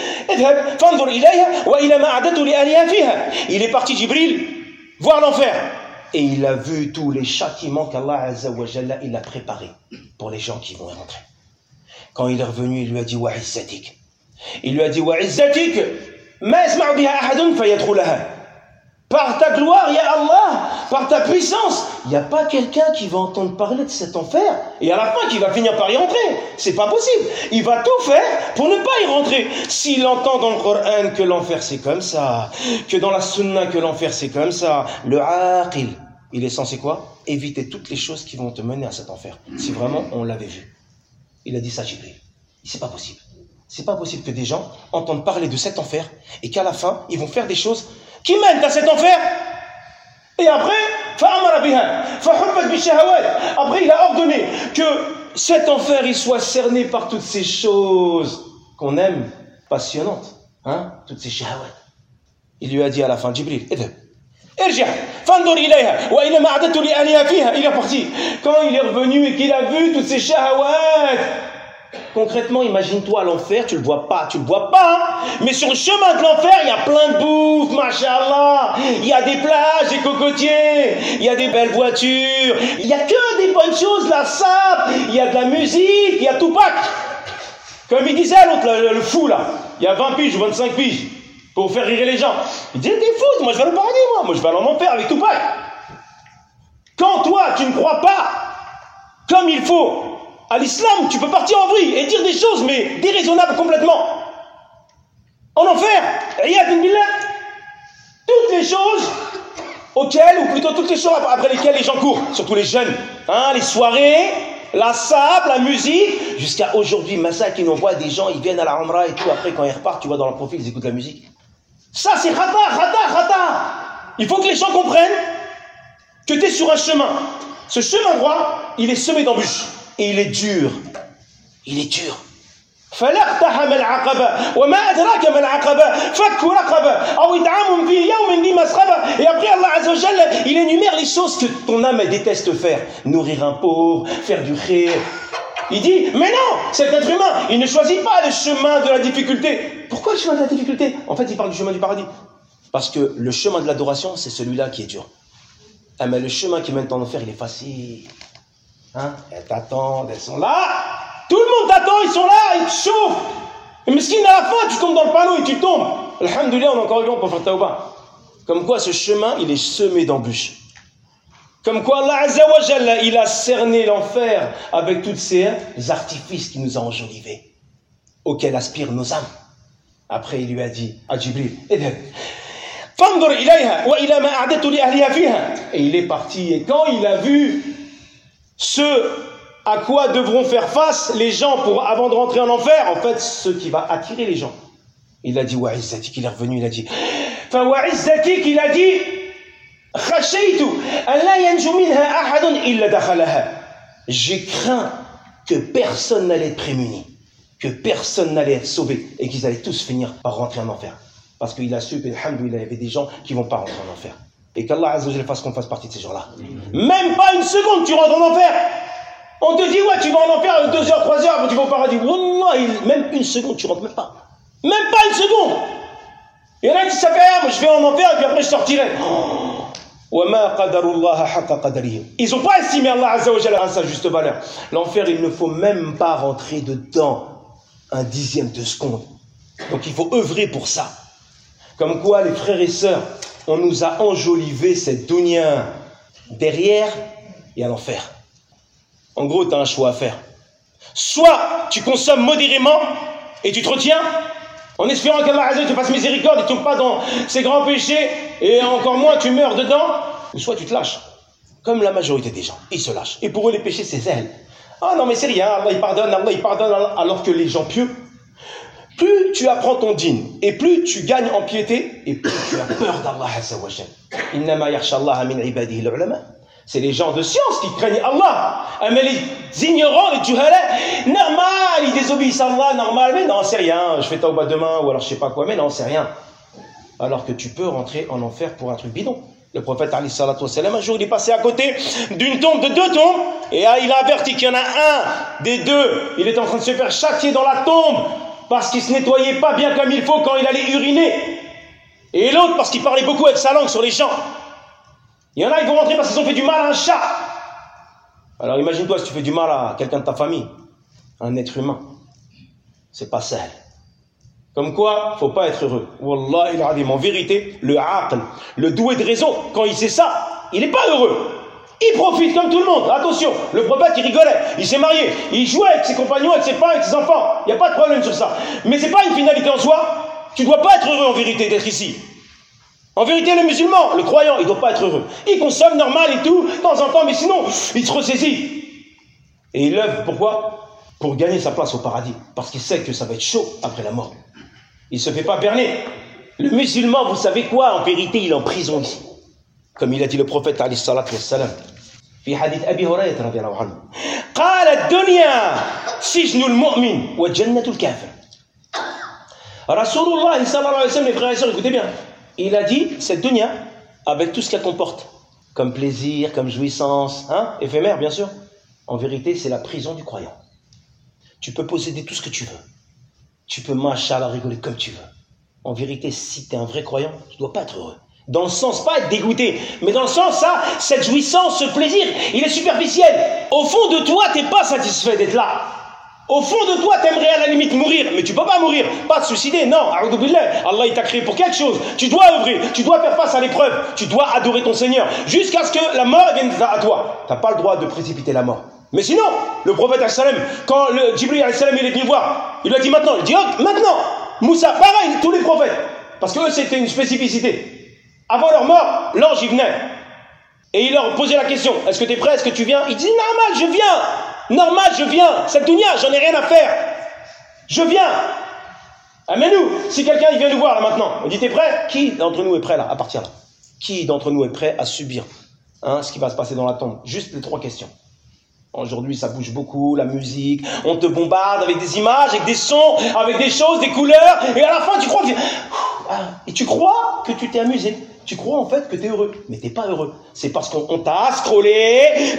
il est parti Jibril voir l'enfer. Et il a vu tous les châtiments qu'Allah Azza wa Jalla il a préparés pour les gens qui vont y rentrer. Quand il est revenu, il lui a dit, wa izzatik. Il lui a dit, wa izzatik, ما يسمع بها أحد فيدخلها. Par ta gloire, ya Allah, par ta puissance, il n'y a pas quelqu'un qui va entendre parler de cet enfer et à la fin qui va finir par y rentrer. C'est pas possible. Il va tout faire pour ne pas y rentrer. S'il entend dans le Coran que l'enfer c'est comme ça, que dans la Sunna que l'enfer c'est comme ça, le aqil, il est censé quoi? Éviter toutes les choses qui vont te mener à cet enfer. Si vraiment on l'avait vu. Il a dit ça, Jibril. C'est pas possible. C'est pas possible que des gens entendent parler de cet enfer et qu'à la fin, ils vont faire des choses qui mènent à cet enfer. Et après, après il a ordonné que cet enfer il soit cerné par toutes ces choses qu'on aime, passionnantes, hein, toutes ces shahawat. Il lui a dit à la fin, Jibril, il est parti. Quand il est revenu et qu'il a vu toutes ces shahawat, concrètement, imagine-toi l'enfer, tu le vois pas, tu le vois pas, hein, mais sur le chemin de l'enfer, il y a plein de bouffe, machallah, il y a des plages, des cocotiers, il y a des belles voitures, il y a que des bonnes choses, la sable, il y a de la musique, il y a Tupac. Comme il disait l'autre, le, le fou là, il y a vingt piges ou vingt-cinq piges pour faire rire les gens. Il disait, t'es fou, moi je vais au paradis, moi, moi je vais aller en enfer avec Tupac. Quand toi, tu ne crois pas comme il faut à l'islam, tu peux partir en vrille et dire des choses, mais déraisonnables complètement. En enfer, toutes les choses auxquelles, ou plutôt toutes les choses après lesquelles les gens courent, surtout les jeunes, hein, les soirées, la sable, la musique, jusqu'à aujourd'hui, Massakin, on voit des gens, ils viennent à la Umrah et tout, après quand ils repartent, tu vois dans leur profil, ils écoutent la musique. Ça c'est khata, khata, khata. Il faut que les gens comprennent que tu es sur un chemin. Ce chemin droit, il est semé d'embûches. Et il est dur. Il est dur. Et après Allah Azza wa Jalla, il énumère les choses que ton âme déteste faire. Nourrir un pauvre, faire du khir. Il dit, mais non, cet être humain, il ne choisit pas le chemin de la difficulté. Pourquoi le chemin de la difficulté? En fait, il parle du chemin du paradis. Parce que le chemin de l'adoration, c'est celui-là qui est dur. Ah, mais le chemin qui mène en enfer, il est facile. Hein? Elles t'attendent, elles sont là. Tout le monde t'attend, ils sont là, ils te chauffent. Et mesquine, à la fin, tu tombes dans le panneau et tu tombes. Alhamdoulilah, on est encore vivant pour faire tawbah. Comme quoi, ce chemin, il est semé d'embûches. Comme quoi, Allah Azza wa Jalla, il a cerné l'enfer avec tous ces artifices qui nous ont enjolivés, auxquels aspirent nos âmes. Après, il lui a dit à Jibril, et il est parti. Et quand il a vu ce à quoi devront faire face les gens pour, avant de rentrer en enfer, en fait, ce qui va attirer les gens. Il a dit, wa izzatik, il est revenu, il a dit, fa wa izzatik, il a dit, khashaytu an la yanju minha ahadun illa dakhalaha. J'ai craint que personne n'allait être prémuni, que personne n'allait être sauvé, et qu'ils allaient tous finir par rentrer en enfer. Parce qu'il a su, alhamdoulilah, il y avait des gens qui vont pas rentrer en enfer. Et qu'Allah Azza wa Jalla fasse qu'on fasse partie de ces gens-là. Même pas une seconde, tu rentres en enfer. On te dit, ouais, tu vas en enfer deux heures, trois heures, tu vas au paradis. Wallah, même une seconde, tu rentres même pas. Même pas une seconde. Il y en a qui savent, ah, moi je vais en enfer et puis après je sortirai. Ils n'ont pas estimé Allah Azza wa Jalla à sa juste valeur. L'enfer, il ne faut même pas rentrer dedans un dixième de seconde. Donc il faut œuvrer pour ça. Comme quoi, les frères et sœurs, on nous a enjolivé cette dunya. Derrière, il y a l'enfer. En gros, tu as un choix à faire. Soit tu consommes modérément et tu te retiens, en espérant qu'Allah Azza wa Jalla te fasse miséricorde et ne tombe pas dans ces grands péchés, et encore moins tu meurs dedans, ou soit tu te lâches. Comme la majorité des gens, ils se lâchent. Et pour eux, les péchés, c'est zèle. Ah non, mais c'est rien, Allah il pardonne, Allah il pardonne, alors que les gens pieux, plus tu apprends ton dîn, et plus tu gagnes en piété, et plus tu as peur d'Allah Azza wa Jalla. Innama yakhsha Allah min ibadihi al-ulama. C'est les gens de science qui craignent Allah. Mais les ignorants, les juhala, normal, ils désobéissent à Allah, normal. Mais non, c'est rien, je fais tawbah demain, ou alors je sais pas quoi, mais non, c'est rien. Alors que tu peux rentrer en enfer pour un truc bidon. Le prophète, alayhi salatu wassalam, un jour, il est passé à côté d'une tombe, de deux tombes, et là, il a averti qu'il y en a un des deux, il est en train de se faire châtier dans la tombe, parce qu'il se nettoyait pas bien comme il faut quand il allait uriner. Et l'autre, parce qu'il parlait beaucoup avec sa langue sur les gens. Il y en a, ils vont rentrer parce qu'ils ont fait du mal à un chat. Alors imagine-toi si tu fais du mal à quelqu'un de ta famille, un être humain. C'est pas sale. Comme quoi, faut pas être heureux. Wallah il adim. En vérité, le aql, le doué de raison, quand il sait ça, il n'est pas heureux. Il profite comme tout le monde. Attention, le prophète il rigolait, il s'est marié, il jouait avec ses compagnons, avec ses femmes, avec ses enfants. Il n'y a pas de problème sur ça. Mais c'est pas une finalité en soi. Tu dois pas être heureux en vérité d'être ici. En vérité, le musulman, le croyant, il doit pas être heureux. Il consomme normal et tout, de temps en temps, mais sinon, il se ressaisit. Et il œuvre, pourquoi? Pour gagner sa place au paradis. Parce qu'il sait que ça va être chaud après la mort. Il ne se fait pas berner. Le musulman, vous savez quoi? En vérité, il est en prison ici. Comme il a dit le prophète, alayhi salatu wassalam. في حديث أبي هريرة رضي الله عنه قال الدنيا سجن المؤمن وجنة الكافر. Rasulullah sallallahu alayhi wa sallam, mes frères et sœurs, écoutez bien. Il a dit, cette dunya, avec tout ce qu'elle comporte, comme plaisir, comme jouissance, hein, éphémère bien sûr, en vérité, c'est la prison du croyant. Tu peux posséder tout ce que tu veux. Tu peux machallah rigoler comme tu veux. En vérité, si tu es un vrai croyant, tu ne dois pas être heureux. Dans le sens, pas être dégoûté, mais dans le sens, ça, cette jouissance, ce plaisir, il est superficiel. Au fond de toi, tu n'es pas satisfait d'être là. Au fond de toi, tu aimerais à la limite mourir, mais tu ne peux pas mourir, pas te suicider, non. A'udhu billah. Allah, il t'a créé pour quelque chose. Tu dois œuvrer, tu dois faire face à l'épreuve, tu dois adorer ton Seigneur, jusqu'à ce que la mort vienne à toi. Tu n'as pas le droit de précipiter la mort. Mais sinon, le prophète, quand le Jibril il est venu voir, il lui a dit maintenant, il dit oh, maintenant, Moussa, pareil, tous les prophètes, parce que eux, c'était une spécificité. Avant leur mort, l'ange, il venait. Et il leur posait la question, est-ce que tu es prêt, est-ce que tu viens? Il dit, normal, je viens. Normal, je viens. Cette dunya, j'en ai rien à faire. Je viens. Amène-nous. Si quelqu'un il vient nous voir là maintenant, on dit, t'es prêt? Qui d'entre nous est prêt là, à partir là? Qui d'entre nous est prêt à subir hein, ce qui va se passer dans la tombe? Juste les trois questions. Aujourd'hui, ça bouge beaucoup, la musique, on te bombarde avec des images, avec des sons, avec des choses, des couleurs, et à la fin, tu crois que... Et tu crois que tu t'es amusé. Tu crois en fait que tu es heureux, mais tu n'es pas heureux. C'est parce qu'on t'a scrollé.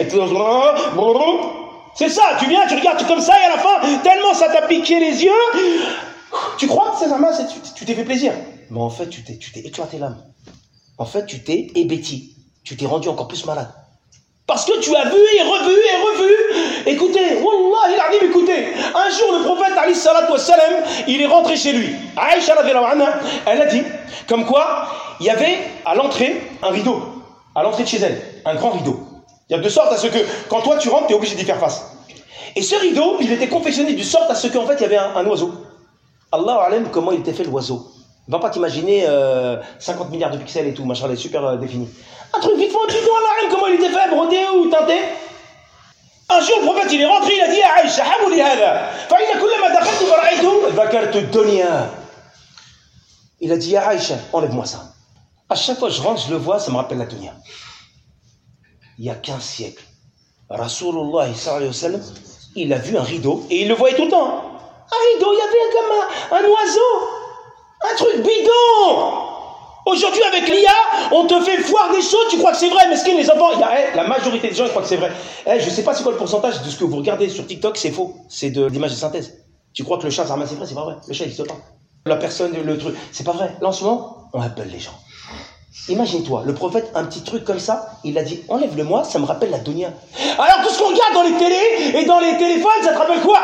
C'est ça, tu viens, tu regardes tout comme ça, et à la fin, tellement ça t'a piqué les yeux, tu crois que c'est normal, tu t'es fait plaisir. Mais en fait, tu t'es tu t'es éclaté l'âme. En fait, tu t'es hébéti. Tu t'es rendu encore plus malade. Parce que tu as vu et revu et revu. Écoutez, wallah, il a dit, écoutez, un jour le prophète, alayhi salatu wassalam, il est rentré chez lui. Aïcha, elle a dit, comme quoi, il y avait à l'entrée un rideau. À l'entrée de chez elle, un grand rideau. Il y a de sorte à ce que, quand toi tu rentres, tu es obligé d'y faire face. Et ce rideau, il était confectionné de sorte à ce qu'en fait, il y avait un, un oiseau. Allah alam, comment il était fait l'oiseau. Va pas t'imaginer euh, cinquante milliards de pixels et tout, machin, elle est super euh, défini. Un truc vite fondu, Allah alam, comment il était fait, brodé ou teinté. Un jour, le prophète, il est rentré, il a dit à Aïcha, Hamouli hada, fa'ina kullama dakhaltu fara'aytum, dhakartu dunya. Il a dit à Aïcha, enlève-moi ça. À chaque fois que je rentre, je le vois, ça me rappelle la dunya. Il y a quinze siècles, Rasulullah sallallahu alayhi wa sallam, il a vu un rideau et il le voyait tout le temps. Un rideau, il y avait comme un, un oiseau, un truc bidon. Aujourd'hui, avec l'I A, on te fait voir des choses, tu crois que c'est vrai, mais ce qu'il les enfants, il y a, hey, la majorité des gens ils croient que c'est vrai. Hey, je ne sais pas c'est quoi le pourcentage de ce que vous regardez sur TikTok, c'est faux, c'est de l'image de synthèse. Tu crois que le chat, ça ramasse, c'est vrai, c'est pas vrai. Le chat, il n'existe pas. La personne, le truc, c'est pas vrai. Là, en ce moment, on appelle les gens. Imagine-toi, le prophète, un petit truc comme ça, il a dit, enlève-le-moi, ça me rappelle la dunya. Alors, tout ce qu'on regarde dans les télés et dans les téléphones, ça te rappelle quoi?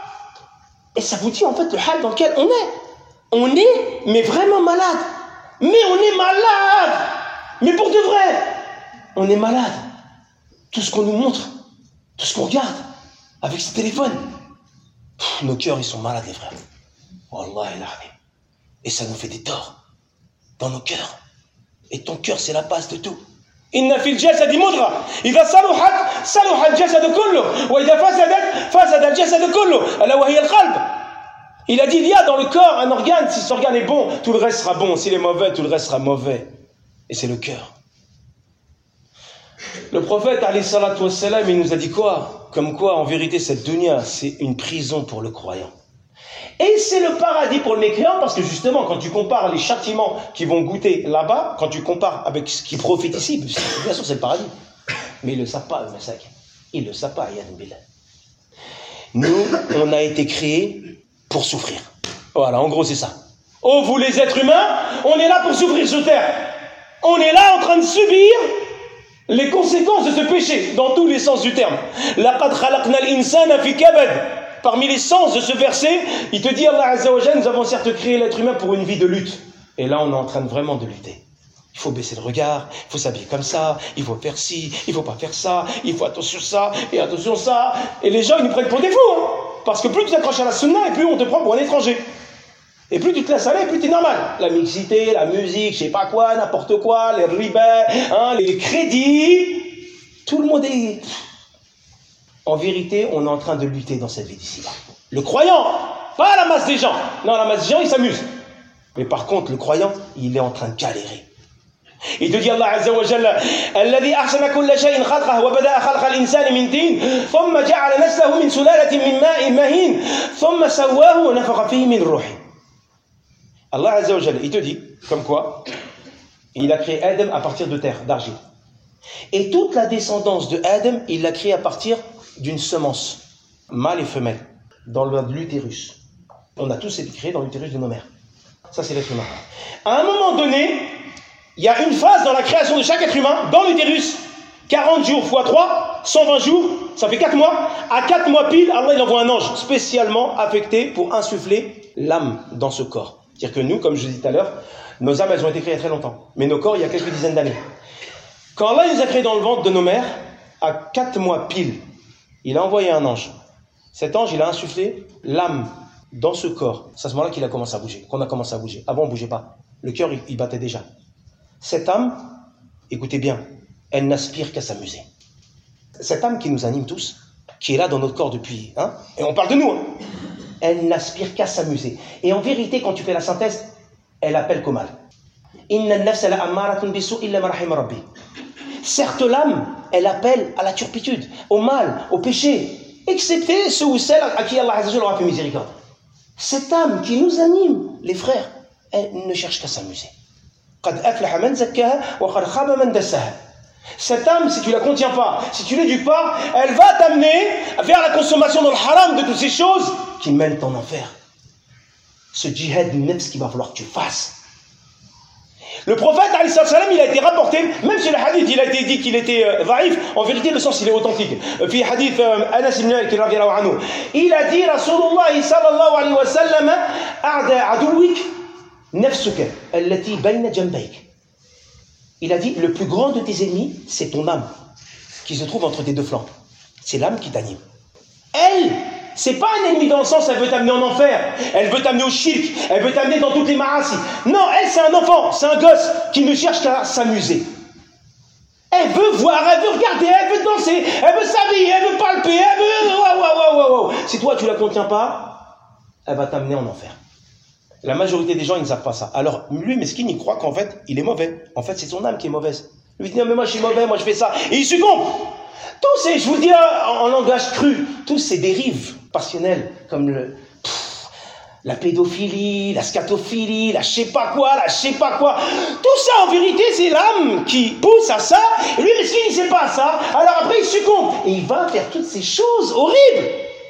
Et ça vous dit, en fait, le hal dans lequel on est. On est, mais vraiment malade. Mais on est malade. Mais pour de vrai, on est malade. Tout ce qu'on nous montre, tout ce qu'on regarde, avec ce téléphone, pff, nos cœurs, ils sont malades, les frères. Wallah, et ça nous fait des torts dans nos cœurs. Et ton cœur, c'est la base de tout. Inna fil jasadi mudra. Idha saluhat, saluha al-jasad kullu. Wa idha fasadat, fasada al-jasad kullu. Ala wa hiya al-qalb. Il a dit, il y a dans le corps un organe, si cet organe est bon, tout le reste sera bon. S'il est mauvais, tout le reste sera mauvais. Et c'est le cœur. Le prophète, alayhi salatu wassalam, il nous a dit quoi? Comme quoi, en vérité, cette dunya, c'est une prison pour le croyant. Et c'est le paradis pour le mécréant, parce que justement, quand tu compares les châtiments qui vont goûter là-bas, quand tu compares avec ce qui profite ici, bien sûr, c'est le paradis. Mais ils ne le savent pas, eux, Massak. Ils ne le savent pas, Yann Billah. Nous, on a été créés pour souffrir. Voilà, en gros, c'est ça. Oh, vous les êtres humains, on est là pour souffrir sur terre. On est là en train de subir les conséquences de ce péché, dans tous les sens du terme. لَقَدْ خَلَقْنَا الْإِنسَانَ فِي كَبَدٍ parmi les sens de ce verset, il te dit, Allah Azza wa Jalla, nous avons certes créé l'être humain pour une vie de lutte. Et là, on est en train de vraiment de lutter. Il faut baisser le regard, il faut s'habiller comme ça, il faut faire ci, il faut pas faire ça, il faut attention ça, et attention ça. Et les gens, ils nous prennent pour des fous, hein. Parce que plus tu t'accroches à la sunna, et plus on te prend pour un étranger. Et plus tu te laisses aller, plus tu es normal. La mixité, la musique, je sais pas quoi, n'importe quoi, les riba, hein, les crédits, tout le monde est... En vérité, on est en train de lutter dans cette vie d'ici-là. Le croyant, pas la masse des gens. Non, la masse des gens, ils s'amusent. Mais par contre, le croyant, il est en train de galérer. Il te dit Allah Azza wa Jalla, الذي أحسن كل شيء خلقه وبدأ خلق الإنسان من طين ثم جعل نسله من سلالة من ماء مهين ثم سواه ونفخ فيه من روحه. Allah Azza wa Jalla, il te dit, comme quoi, il a créé Adam à partir de terre, d'argile. Et toute la descendance de Adam, il l'a créé à partir d'une semence, mâle et femelle, dans l'utérus. On a tous été créés dans l'utérus de nos mères. Ça, c'est l'être humain. À un moment donné, il y a une phase dans la création de chaque être humain, dans l'utérus, quarante jours fois trois, cent vingt jours, ça fait quatre mois. À quatre mois pile, Allah il envoie un ange spécialement affecté pour insuffler l'âme dans ce corps. C'est-à-dire que nous, comme je disais tout à l'heure, nos âmes, elles ont été créées il y a très longtemps. Mais nos corps, il y a quelques dizaines d'années. Quand Allah nous a créés dans le ventre de nos mères, à quatre mois pile, il a envoyé un ange. Cet ange, il a insufflé l'âme dans ce corps. C'est à ce moment-là qu'il a commencé à bouger, qu'on a commencé à bouger. Avant, on ne bougeait pas. Le cœur, il, il battait déjà. Cette âme, écoutez bien, elle n'aspire qu'à s'amuser. Cette âme qui nous anime tous, qui est là dans notre corps depuis, hein, et on parle de nous, hein, elle n'aspire qu'à s'amuser. Et en vérité, quand tu fais la synthèse, elle appelle qu'au mal. Certes, l'âme, elle appelle à la turpitude, au mal, au péché, excepté ceux ou celles à qui Allah Azza wa Jalla aura fait miséricorde. Cette âme qui nous anime, les frères, elle ne cherche qu'à s'amuser. Cette âme, si tu la contiens pas, si tu l'éduques pas, elle va t'amener vers la consommation dans le haram de toutes ces choses qui mènent en enfer. Ce djihad nefs qu'il va falloir que tu fasses. Le prophète, alayhi salam, il a été rapporté, même si le hadith, il a été dit qu'il était euh, dhaïf, en vérité, le sens, il est authentique. Fi hadith euh, Anas ibn Malik, il a dit, Rasulullah sallallahu alayhi wa sallam, a'da adouik nafsuka, allati bayna jambayk. Il a dit, le plus grand de tes ennemis, c'est ton âme, qui se trouve entre tes deux flancs. C'est l'âme qui t'anime. Elle, c'est pas un ennemi dans le sens, elle veut t'amener en enfer, elle veut t'amener au shirk, elle veut t'amener dans toutes les ma'asi. Non, elle, c'est un enfant, c'est un gosse qui ne cherche qu'à s'amuser. Elle veut voir, elle veut regarder, elle veut danser, elle veut s'habiller, elle veut palper, elle veut... Wow, wow, wow, wow. Si toi, tu la contiens pas, elle va t'amener en enfer. La majorité des gens, ils ne savent pas ça. Alors, lui, mesquin, il croit qu'en fait, il est mauvais. En fait, c'est son âme qui est mauvaise. Lui, il dit, non, mais moi, je suis mauvais, moi, je fais ça. Et il succombe. Tous ces, je vous le dis en, en langage cru, tous ces dérives passionnelles, comme le, pff, la pédophilie, la scatophilie, la je sais pas quoi, la je sais pas quoi. Tout ça, en vérité, c'est l'âme qui pousse à ça. Et lui, mesquin, il ne sait pas ça. Alors après, il succombe. Et il va faire toutes ces choses horribles.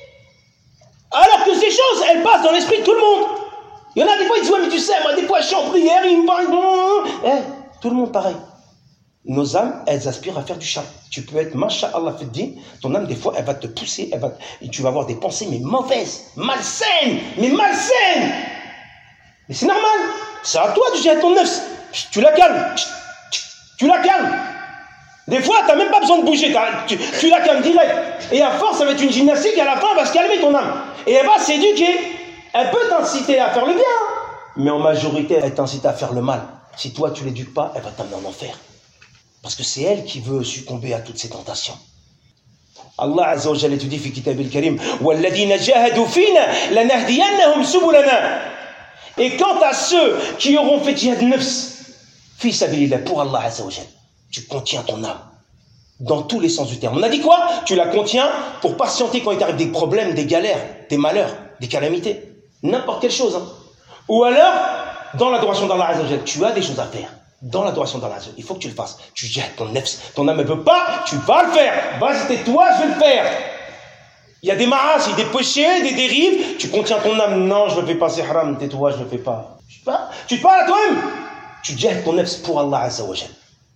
Alors que ces choses, elles passent dans l'esprit de tout le monde. Il y en a des fois, ils disent, ouais, mais tu sais, moi, des fois, je suis en prière, ils me parlent. Eh, tout le monde pareil. Nos âmes, elles aspirent à faire du char. Tu peux être, masha'Allah, fait dit, ton âme, des fois, elle va te pousser, elle va, et tu vas avoir des pensées, mais mauvaises, malsaines, mais malsaines. Mais c'est normal. C'est à toi de gérer ton nefs. Tu la calmes. Tu la calmes. Des fois, tu n'as même pas besoin de bouger. Tu, tu la calmes direct. Et à force, ça va être une gymnastique, et à la fin, elle va se calmer ton âme. Et elle va s'éduquer. Elle peut t'inciter à faire le bien, mais en majorité, elle t'incite à faire le mal. Si toi, tu ne l'éduques pas, elle va t'amener en enfer. Parce que c'est elle qui veut succomber à toutes ces tentations. Allah Azza wa Jalla te dit, fi kitabil karim, وَالَّذِينَ جَاهَدُوا فِينَا لَنَهْدِيَنَّهُمْ سُبُلَنَا. Et quant à ceux qui auront fait jihad nefs, fi sabilillah, pour Allah Azza wa Jalla, tu contiens ton âme. Dans tous les sens du terme. On a dit quoi? Tu la contiens pour patienter quand il t'arrive des problèmes, des galères, des malheurs, des calamités. N'importe quelle chose. Hein. Ou alors, dans l'adoration d'Allah Azza wa Jalla, tu as des choses à faire. Dans l'adoration d'Allah Azza wa Jalla, il faut que tu le fasses. Tu jettes ton nefs, ton âme ne veut pas, tu vas le faire. Vas-y, tais-toi, je vais le faire. Il y a des maras, il y a des péchés, des dérives. Tu contiens ton âme, non, je ne le fais pas, c'est haram, tais-toi, je ne le fais pas. Tu, pas. tu te parles à toi-même. Tu jettes ton nefs pour Allah Azza wa Jalla.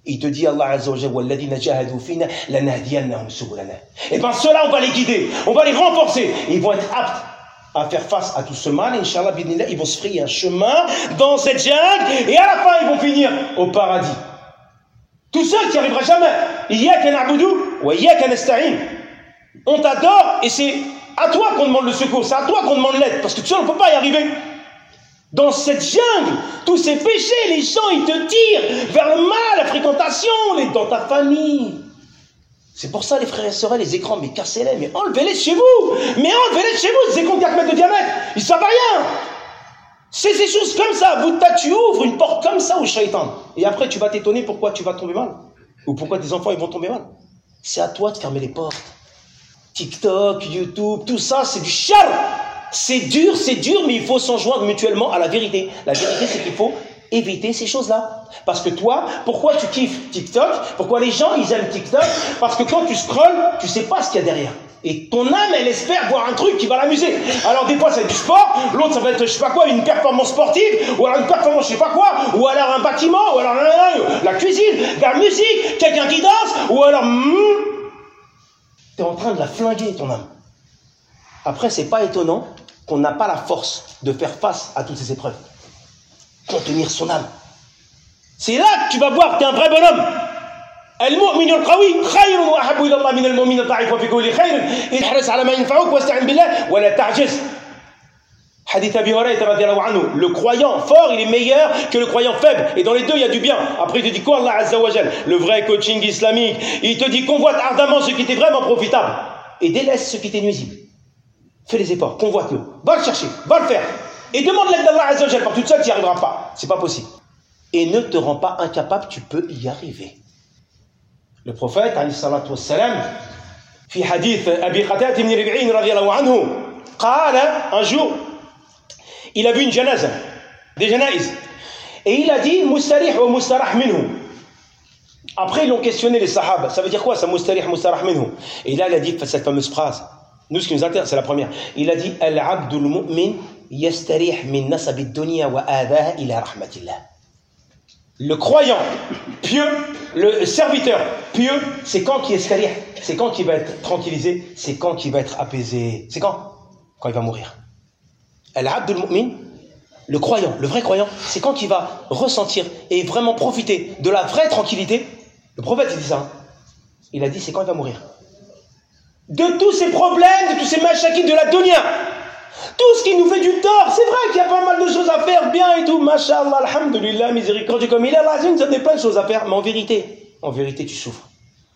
Il te dit, Allah Azza wa Jalla, walladhina jahadu fina lanahdiyannahum subulana. Et bien ceux-là, on va les guider, on va les renforcer. Ils vont être aptes à faire face à tout ce mal. Inch'Allah, bidnillah, ils vont se frayer un chemin dans cette jungle et à la fin, ils vont finir au paradis. Tout seul, tu n'y arriveras jamais. Iyyaka na'budu wa iyyaka nasta'in. On t'adore et c'est à toi qu'on demande le secours, c'est à toi qu'on demande l'aide, parce que tout seul, on ne peut pas y arriver. Dans cette jungle, tous ces péchés, les gens, ils te tirent vers le mal, la fréquentation, les, dans ta famille. C'est pour ça, les frères et sœurs, les écrans, mais cassez-les, mais enlevez-les chez vous. Mais enlevez-les chez vous, c'est quatre mètres de diamètre. Ils ne savent rien. C'est ces choses comme ça. Vous, tu ouvres une porte comme ça au shaitan. Et après, tu vas t'étonner pourquoi tu vas tomber mal. Ou pourquoi tes enfants, ils vont tomber mal. C'est à toi de fermer les portes. TikTok, YouTube, tout ça, c'est du char. C'est dur, c'est dur, mais il faut s'en joindre mutuellement à la vérité. La vérité, c'est qu'il faut éviter ces choses-là. Parce que toi, pourquoi tu kiffes TikTok? Pourquoi les gens, ils aiment TikTok? Parce que quand tu scrolles, tu sais pas ce qu'il y a derrière. Et ton âme, elle espère voir un truc qui va l'amuser. Alors des fois, c'est du sport, l'autre, ça va être, je sais pas quoi, une performance sportive, ou alors une performance, je sais pas quoi, ou alors un bâtiment, ou alors la cuisine, de la musique, quelqu'un qui danse, ou alors... Hmm, tu es en train de la flinguer, ton âme. Après, c'est pas étonnant qu'on n'a pas la force de faire face à toutes ces épreuves. Contenir son âme. C'est là que tu vas voir que tu es un vrai bonhomme. المؤمن القوي خير وأحب إلى الله من المؤمن الضعيف وفي كل خير احرص على ما ينفعك واستعن بالله ولا تعجز. Hadith Abi Hurayrata radiyallahu anhu, le croyant fort, il est meilleur que le croyant faible. Et dans les deux, il y a du bien. Après, il te dit quoi, Allah Azza wa Jal? Le vrai coaching islamique. Il te dit convoite ardemment ce qui t'est vraiment profitable et délaisse ce qui t'est nuisible. Fais les efforts, convoite-le. Va le chercher, va le faire. Et demande l'aide d'Allah Azza wa Jal. Par toute seule, tu n'y arriveras pas. C'est pas possible. Et ne te rends pas incapable, tu peux y arriver. Le prophète, alayhi salatu wassalam, fi hadith Abi Qatada ibn Rib'in radiyallahu anhu, qala, un jour, il a vu une janaza, des janaïs. Et il a dit, mustarih wa mustarah minhu. Après, ils l'ont questionné, les sahaba. Ça veut dire quoi, ça, mustarih, mustarah minhu? Et là, il a dit cette fameuse phrase. Nous, ce qui nous intéresse, c'est la première. Il a dit, al-abdul mu'min yastarih min nasabid dunya wa adaha ila rahmatillah. Le croyant pieux, le serviteur pieux, c'est quand qu'il est starih, c'est quand qu'il va être tranquillisé, c'est quand qu'il va être apaisé. C'est quand? Quand il va mourir. Al-abdul mu'min, le croyant, le vrai croyant, c'est quand il va ressentir et vraiment profiter de la vraie tranquillité. Le prophète, il dit ça. Il a dit, c'est quand il va mourir. De tous ces problèmes, de tous ces machakis de la dunya, tout ce qui nous fait du tort, c'est vrai qu'il y a pas mal de choses à faire, bien et tout, mashallah, alhamdulillah, miséricordieux comme il est, Allah, nous a plein de choses à faire, mais en vérité, en vérité, tu souffres.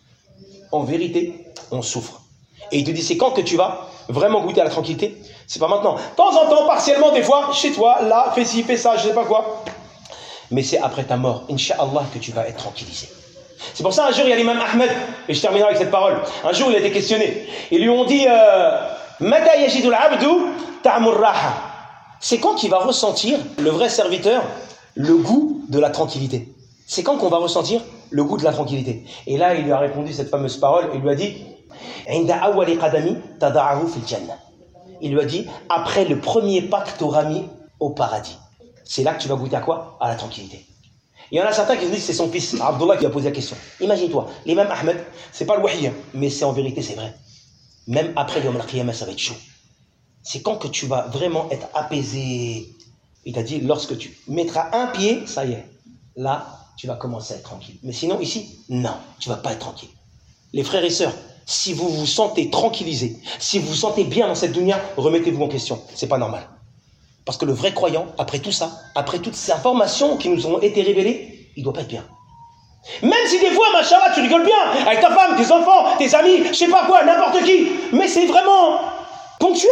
En vérité, on souffre. Et il te dit, c'est quand que tu vas vraiment goûter à la tranquillité? C'est pas maintenant. De temps en temps, partiellement, des fois, chez toi, là, fais ci, fais ça, je sais pas quoi. Mais c'est après ta mort, Inch'Allah, que tu vas être tranquillisé. C'est pour ça, un jour, il y a l'imam Ahmed, et je terminerai avec cette parole. Un jour, il a été questionné. Ils lui ont dit, Mata yajidul abdu ta'mur raha. C'est quand qu'il va ressentir, le vrai serviteur, le goût de la tranquillité. C'est quand qu'on va ressentir le goût de la tranquillité. Et là, il lui a répondu cette fameuse parole, il lui a dit, Inda awwali qadami tada'ahu fil jannah. Il lui a dit, après le premier pas que tu auras mis au paradis. C'est là que tu vas goûter à quoi? À la tranquillité. Il y en a certains qui se disent, c'est son fils, Abdullah, qui a posé la question. Imagine-toi, l'imam Ahmed, c'est pas le wahi, mais c'est en vérité, c'est vrai. Même après Yom al-Qiyamah, ça va être chaud. C'est quand que tu vas vraiment être apaisé. Il t'a dit, lorsque tu mettras un pied, ça y est. Là, tu vas commencer à être tranquille. Mais sinon, ici, non, tu vas pas être tranquille. Les frères et sœurs, si vous vous sentez tranquillisé, si vous vous sentez bien dans cette dunya, remettez-vous en question. C'est pas normal. Parce que le vrai croyant, après tout ça, après toutes ces informations qui nous ont été révélées, il doit pas être bien. Même si des fois, machallah, tu rigoles bien, avec ta femme, tes enfants, tes amis, je sais pas quoi, n'importe qui, mais c'est vraiment ponctuel.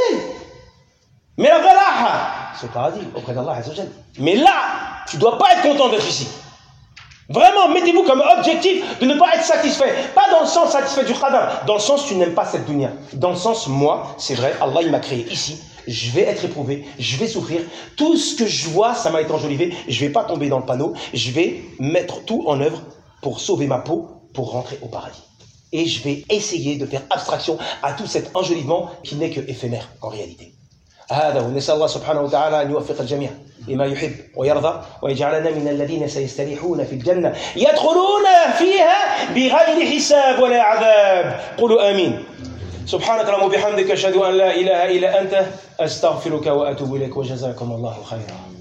Mais la vraie là, c'est au paradis, auprès d'Allah Azza wa Jal. Mais là, tu dois pas être content d'être ici. Vraiment, mettez-vous comme objectif de ne pas être satisfait. Pas dans le sens satisfait du khadar, dans le sens tu n'aimes pas cette dunya. Dans le sens, moi, c'est vrai, Allah il m'a créé ici, je vais être éprouvé, je vais souffrir. Tout ce que je vois, ça m'a été enjolivé, je vais pas tomber dans le panneau, je vais mettre tout en œuvre pour sauver ma peau, pour rentrer au paradis. Et je vais essayer de faire abstraction à tout cet enjolivement qui n'est que éphémère en réalité. هذا ونسأل الله سبحانه وتعالى أن يوفق الجميع بما يحب ويرضى ويجعلنا من الذين سيستريحون في الجنة يدخلون فيها بغير حساب ولا عذاب. قولوا آمين. سبحانك اللهم وبحمدك أشهد أن لا إله إلا أنت أستغفرك وأتوب إليك وجزاكم الله خيرا.